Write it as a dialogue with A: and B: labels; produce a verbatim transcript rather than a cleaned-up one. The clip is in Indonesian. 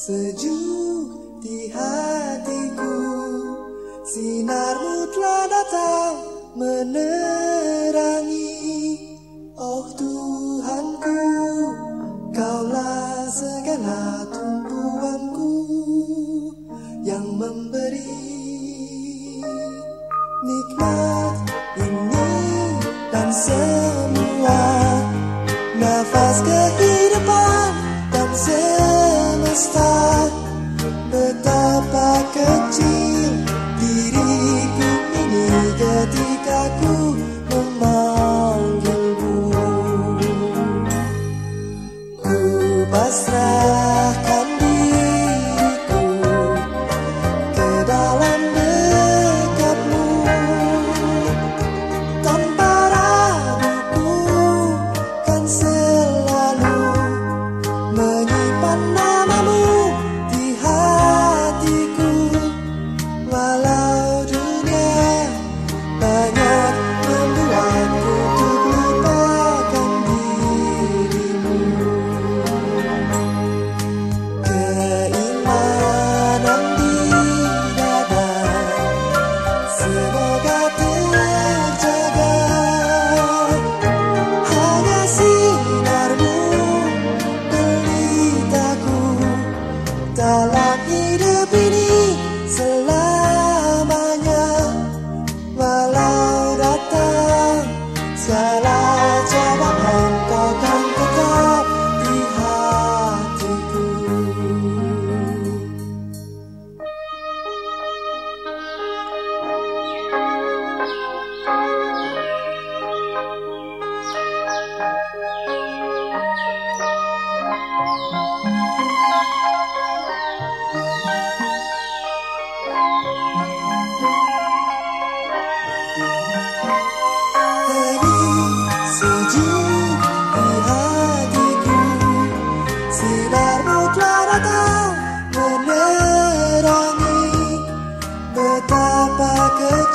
A: Sejuk di hatiku, sinarmu telah datang menerangi. Oh Tuhanku, Kaulah segala tumpuanku yang memberi nikmat ini dan semua nafas kehidupan dan semesta. Betapa kecil diriku ini ketika ku memanggilmu. Ku pasrahkan diriku ke dalam dekatmu. Tanpa ragu ku kan selalu menyimpan namamu di hatiku. Walau dunia banyak membuatku untuk lupakan dirimu. Keimanan di dada semoga terjaga. Hanya sinarmu pelitaku dalam hidup ini selamanya. Walau datang segala cobaan, Kau kan tetap di hatiku. Sejuk di hatiku, sinarmu telah datang menerangi. Betapa